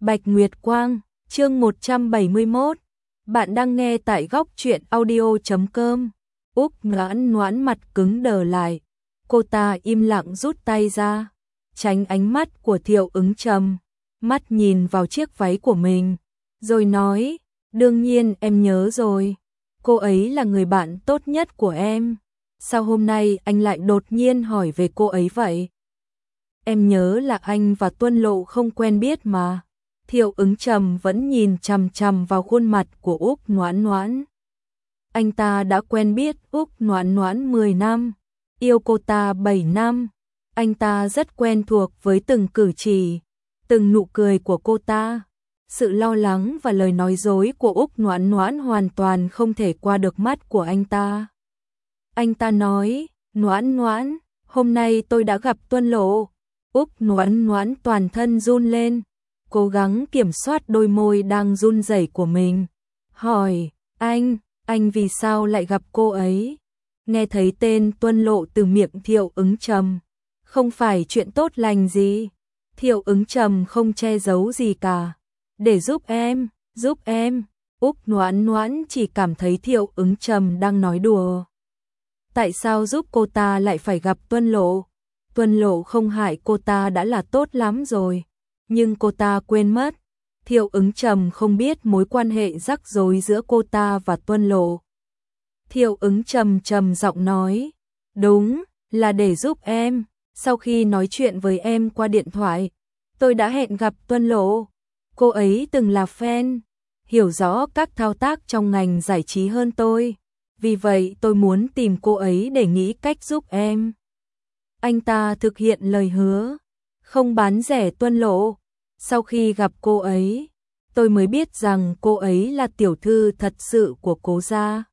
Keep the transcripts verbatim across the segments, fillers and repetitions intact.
Bạch Nguyệt Quang, chương một trăm bảy mươi mốt. Bạn đang nghe tại góc truyện audio chấm com. Úc Noãn Noãn mặt cứng đờ lại. Cô ta im lặng rút tay ra, tránh ánh mắt của Thiệu Ứng Trầm, mắt nhìn vào chiếc váy của mình, rồi nói, đương nhiên em nhớ rồi. Cô ấy là người bạn tốt nhất của em. Sao hôm nay anh lại đột nhiên hỏi về cô ấy vậy? Em nhớ là anh và Tuân Lộ không quen biết mà. Thiệu Ứng Trầm vẫn nhìn chằm chằm vào khuôn mặt của Úc Noãn Noãn. Anh ta đã quen biết Úc Noãn Noãn mười năm, yêu cô ta bảy năm. Anh ta rất quen thuộc với từng cử chỉ, từng nụ cười của cô ta. Sự lo lắng và lời nói dối của Úc Noãn Noãn hoàn toàn không thể qua được mắt của anh ta. Anh ta nói, Noãn Noãn, hôm nay tôi đã gặp Tuân Lộ. Úc Noãn Noãn toàn thân run lên, cố gắng kiểm soát đôi môi đang run rẩy của mình. Hỏi, anh, anh vì sao lại gặp cô ấy? Nghe thấy tên Tuân Lộ từ miệng Thiệu Ứng Trầm, không phải chuyện tốt lành gì. Thiệu Ứng Trầm không che giấu gì cả. Để giúp em, giúp em. Úc Noãn Noãn chỉ cảm thấy Thiệu Ứng Trầm đang nói đùa. Tại sao giúp cô ta lại phải gặp Tuân Lộ? Tuân Lộ không hại cô ta đã là tốt lắm rồi. Nhưng cô ta quên mất, Thiệu Ứng Trầm không biết mối quan hệ rắc rối giữa cô ta và Tuân Lộ. Thiệu Ứng Trầm trầm giọng nói, đúng, là để giúp em. Sau khi nói chuyện với em qua điện thoại, tôi đã hẹn gặp Tuân Lộ. Cô ấy từng là fan, hiểu rõ các thao tác trong ngành giải trí hơn tôi. Vì vậy tôi muốn tìm cô ấy để nghĩ cách giúp em. Anh ta thực hiện lời hứa, không bán rẻ Tuân Lộ. Sau khi gặp cô ấy, tôi mới biết rằng cô ấy là tiểu thư thật sự của Cố gia.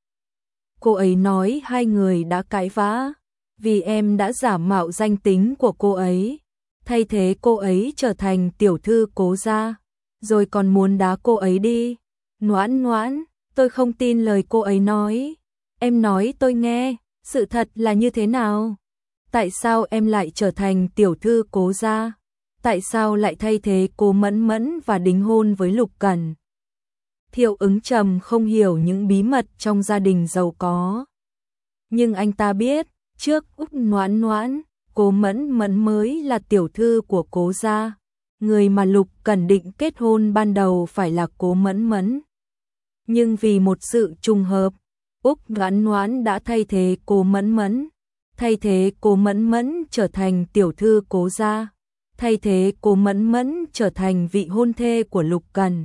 Cô ấy nói hai người đã cãi vã, vì em đã giả mạo danh tính của cô ấy, thay thế cô ấy trở thành tiểu thư Cố gia, rồi còn muốn đá cô ấy đi. Noãn Noãn, tôi không tin lời cô ấy nói. Em nói tôi nghe, sự thật là như thế nào? Tại sao em lại trở thành tiểu thư Cố gia? Tại sao lại thay thế Cố Mẫn Mẫn và đính hôn với Lục Cẩn? Thiệu Ứng Trầm không hiểu những bí mật trong gia đình giàu có. Nhưng anh ta biết, trước Úc Noãn Noãn, Cố Mẫn Mẫn mới là tiểu thư của Cố gia. Người mà Lục Cẩn định kết hôn ban đầu phải là Cố Mẫn Mẫn. Nhưng vì một sự trùng hợp, Úc Noãn Noãn đã thay thế Cố Mẫn Mẫn. Thay thế Cố Mẫn Mẫn trở thành tiểu thư Cố gia. Thay thế Cố Mẫn Mẫn trở thành vị hôn thê của Lục Cẩn.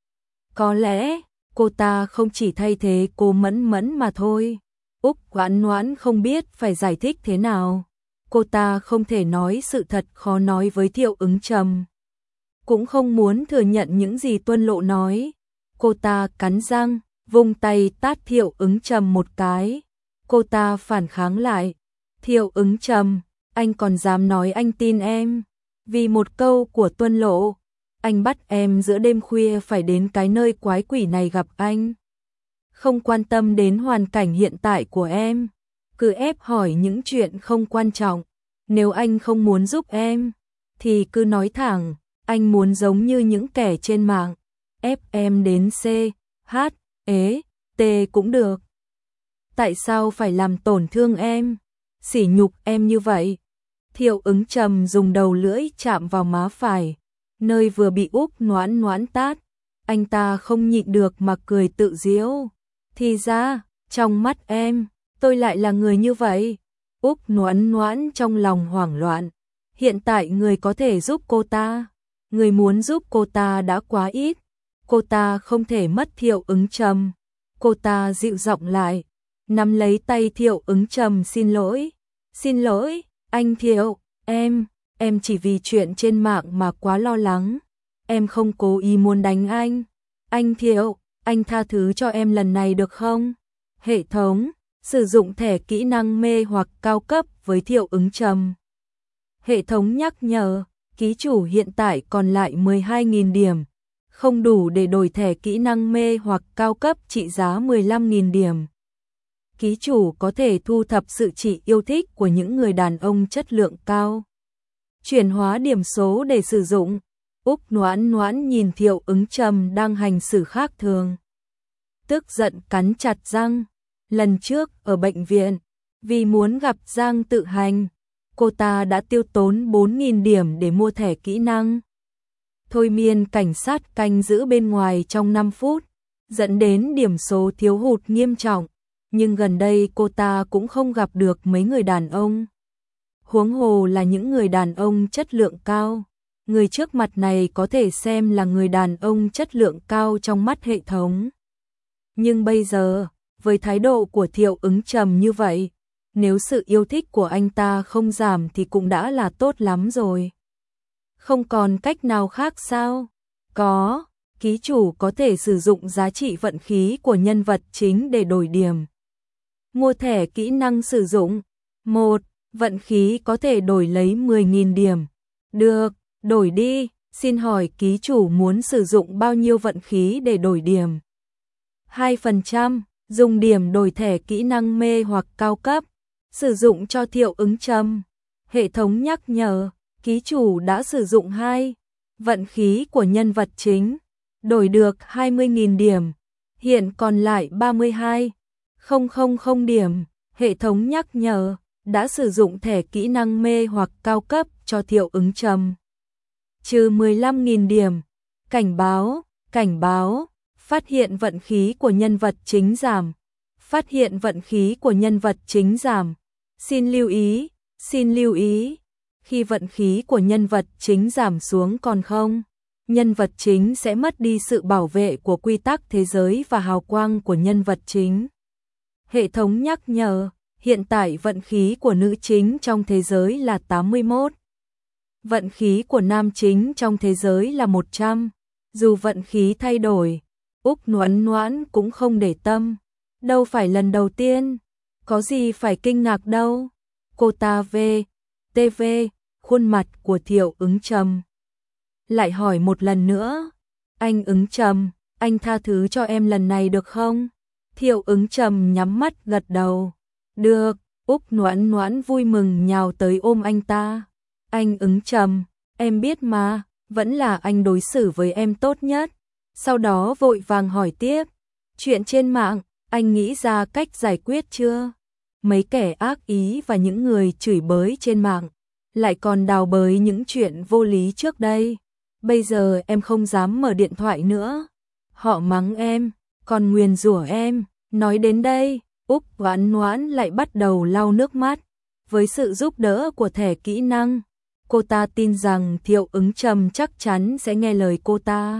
Có lẽ, cô ta không chỉ thay thế Cố Mẫn Mẫn mà thôi. Úc Noãn Noãn không biết phải giải thích thế nào. Cô ta không thể nói sự thật khó nói với Thiệu Ứng Trầm. Cũng không muốn thừa nhận những gì Tuân Lộ nói. Cô ta cắn răng, vung tay tát Thiệu Ứng Trầm một cái. Cô ta phản kháng lại. Thiệu Ứng Trầm, anh còn dám nói anh tin em? Vì một câu của Tuân Lộ, anh bắt em giữa đêm khuya phải đến cái nơi quái quỷ này gặp anh. Không quan tâm đến hoàn cảnh hiện tại của em, cứ ép hỏi những chuyện không quan trọng. Nếu anh không muốn giúp em, thì cứ nói thẳng, anh muốn giống như những kẻ trên mạng, ép em đến C, H, E, T cũng được. Tại sao phải làm tổn thương em, sỉ nhục em như vậy? Thiệu Ứng Trầm dùng đầu lưỡi chạm vào má phải, nơi vừa bị Úc Noãn Noãn tát. Anh ta không nhịn được mà cười tự giễu. Thì ra, trong mắt em, tôi lại là người như vậy. Úc Noãn Noãn trong lòng hoảng loạn. Hiện tại người có thể giúp cô ta, người muốn giúp cô ta đã quá ít. Cô ta không thể mất Thiệu Ứng Trầm. Cô ta dịu giọng lại, nắm lấy tay Thiệu Ứng Trầm. Xin lỗi, xin lỗi, anh Thiệu, em, em chỉ vì chuyện trên mạng mà quá lo lắng. Em không cố ý muốn đánh anh. Anh Thiệu, anh tha thứ cho em lần này được không? Hệ thống, sử dụng thẻ kỹ năng mê hoặc cao cấp với Thiệu Ứng Trầm. Hệ thống nhắc nhở, ký chủ hiện tại còn lại mười hai nghìn điểm. Không đủ để đổi thẻ kỹ năng mê hoặc cao cấp trị giá mười lăm nghìn điểm. Ký chủ có thể thu thập sự chỉ yêu thích của những người đàn ông chất lượng cao. Chuyển hóa điểm số để sử dụng. Úc Noãn Noãn nhìn Thiệu Ứng Trầm đang hành xử khác thường, tức giận cắn chặt răng. Lần trước ở bệnh viện, vì muốn gặp Giang Tự Hành, cô ta đã tiêu tốn bốn nghìn điểm để mua thẻ kỹ năng thôi miên cảnh sát canh giữ bên ngoài trong năm phút, dẫn đến điểm số thiếu hụt nghiêm trọng. Nhưng gần đây cô ta cũng không gặp được mấy người đàn ông, huống hồ là những người đàn ông chất lượng cao. Người trước mặt này có thể xem là người đàn ông chất lượng cao trong mắt hệ thống. Nhưng bây giờ, với thái độ của Thiệu Ứng Trầm như vậy, nếu sự yêu thích của anh ta không giảm thì cũng đã là tốt lắm rồi. Không còn cách nào khác sao? Có, ký chủ có thể sử dụng giá trị vận khí của nhân vật chính để đổi điểm. Mua thẻ kỹ năng sử dụng. một. Vận khí có thể đổi lấy mười nghìn điểm. Được, đổi đi, xin hỏi ký chủ muốn sử dụng bao nhiêu vận khí để đổi điểm? hai phần trăm, dùng điểm đổi thẻ kỹ năng mê hoặc cao cấp, sử dụng cho Thiệu Ứng Trầm. Hệ thống nhắc nhở, ký chủ đã sử dụng hai vận khí của nhân vật chính, đổi được hai mươi nghìn điểm, hiện còn lại ba mươi hai nghìn điểm. Hệ thống nhắc nhở, đã sử dụng thẻ kỹ năng mê hoặc cao cấp cho Thiệu Ứng Trầm, trừ mười lăm nghìn điểm. Cảnh báo, cảnh báo, phát hiện vận khí của nhân vật chính giảm. Phát hiện vận khí của nhân vật chính giảm. Xin lưu ý, xin lưu ý, khi vận khí của nhân vật chính giảm xuống còn không, nhân vật chính sẽ mất đi sự bảo vệ của quy tắc thế giới và hào quang của nhân vật chính. Hệ thống nhắc nhở, hiện tại vận khí của nữ chính trong thế giới là tám mươi mốt. Vận khí của nam chính trong thế giới là một trăm. Dù vận khí thay đổi, Úc Noãn Noãn cũng không để tâm. Đâu phải lần đầu tiên, có gì phải kinh ngạc đâu. Cô ta về, tê vê, khuôn mặt của Thiệu Ứng Trầm. Lại hỏi một lần nữa, anh Ứng Trầm, anh tha thứ cho em lần này được không? Thiệu Ứng Trầm nhắm mắt gật đầu. Được, Úc Noãn Noãn vui mừng nhào tới ôm anh ta. Anh Ứng Trầm, em biết mà, vẫn là anh đối xử với em tốt nhất. Sau đó vội vàng hỏi tiếp, chuyện trên mạng, anh nghĩ ra cách giải quyết chưa? Mấy kẻ ác ý và những người chửi bới trên mạng, lại còn đào bới những chuyện vô lý trước đây. Bây giờ em không dám mở điện thoại nữa. Họ mắng em, còn nguyền rủa em. Nói đến đây, Úc Noãn Noãn lại bắt đầu lau nước mắt. Với sự giúp đỡ của thẻ kỹ năng, cô ta tin rằng Thiệu Ứng Trầm chắc chắn sẽ nghe lời cô ta.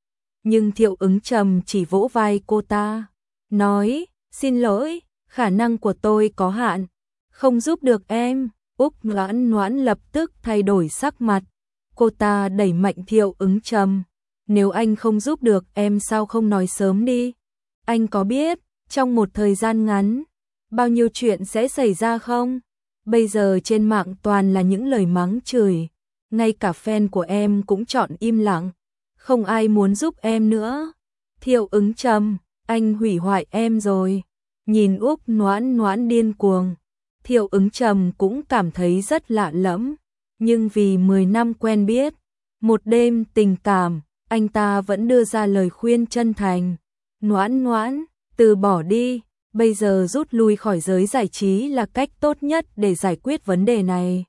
Nhưng Thiệu Ứng Trầm chỉ vỗ vai cô ta, nói, xin lỗi, khả năng của tôi có hạn, không giúp được em. Úc Noãn Noãn lập tức thay đổi sắc mặt. Cô ta đẩy mạnh Thiệu Ứng Trầm, nếu anh không giúp được em sao không nói sớm đi? Anh có biết, trong một thời gian ngắn, bao nhiêu chuyện sẽ xảy ra không? Bây giờ trên mạng toàn là những lời mắng chửi, ngay cả fan của em cũng chọn im lặng, không ai muốn giúp em nữa. Thiệu Ứng Trầm, anh hủy hoại em rồi. Nhìn Úc Noãn Noãn điên cuồng, Thiệu Ứng Trầm cũng cảm thấy rất lạ lẫm, nhưng vì mười năm quen biết, một đêm tình cảm, anh ta vẫn đưa ra lời khuyên chân thành. Noãn Noãn, từ bỏ đi, bây giờ rút lui khỏi giới giải trí là cách tốt nhất để giải quyết vấn đề này.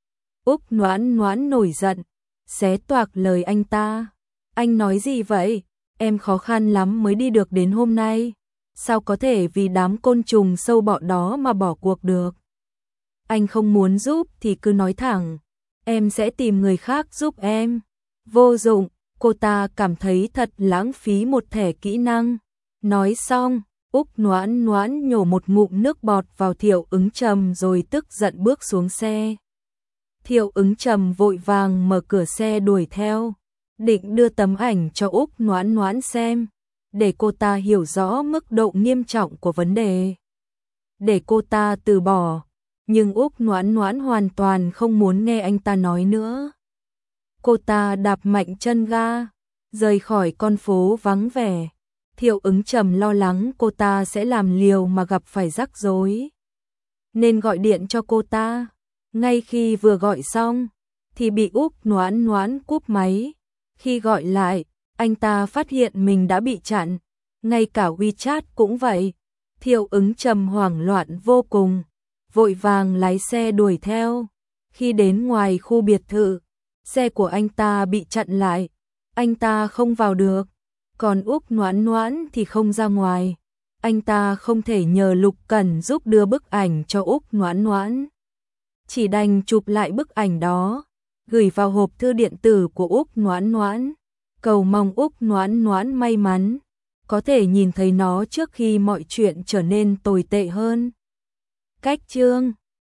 Úc Noãn Noãn nổi giận, xé toạc lời anh ta. Anh nói gì vậy? Em khó khăn lắm mới đi được đến hôm nay. Sao có thể vì đám côn trùng sâu bọ đó mà bỏ cuộc được? Anh không muốn giúp thì cứ nói thẳng, em sẽ tìm người khác giúp em. Vô dụng, cô ta cảm thấy thật lãng phí một thẻ kỹ năng. Nói xong, Úc Noãn Noãn nhổ một ngụm nước bọt vào Thiệu Ứng Trầm rồi tức giận bước xuống xe. Thiệu Ứng Trầm vội vàng mở cửa xe đuổi theo, định đưa tấm ảnh cho Úc Noãn Noãn xem, để cô ta hiểu rõ mức độ nghiêm trọng của vấn đề, để cô ta từ bỏ. Nhưng Úc Noãn Noãn hoàn toàn không muốn nghe anh ta nói nữa. Cô ta đạp mạnh chân ga, rời khỏi con phố vắng vẻ. Thiệu Ứng Trầm lo lắng cô ta sẽ làm liều mà gặp phải rắc rối, nên gọi điện cho cô ta. Ngay khi vừa gọi xong, thì bị Úc Noãn Noãn cúp máy. Khi gọi lại, anh ta phát hiện mình đã bị chặn, ngay cả WeChat cũng vậy. Thiệu Ứng Trầm hoảng loạn vô cùng, vội vàng lái xe đuổi theo. Khi đến ngoài khu biệt thự, xe của anh ta bị chặn lại, anh ta không vào được, còn Úc Noãn Noãn thì không ra ngoài. Anh ta không thể nhờ Lục Cẩn giúp đưa bức ảnh cho Úc Noãn Noãn, chỉ đành chụp lại bức ảnh đó, gửi vào hộp thư điện tử của Úc Noãn Noãn, cầu mong Úc Noãn Noãn may mắn, có thể nhìn thấy nó trước khi mọi chuyện trở nên tồi tệ hơn. Cách chương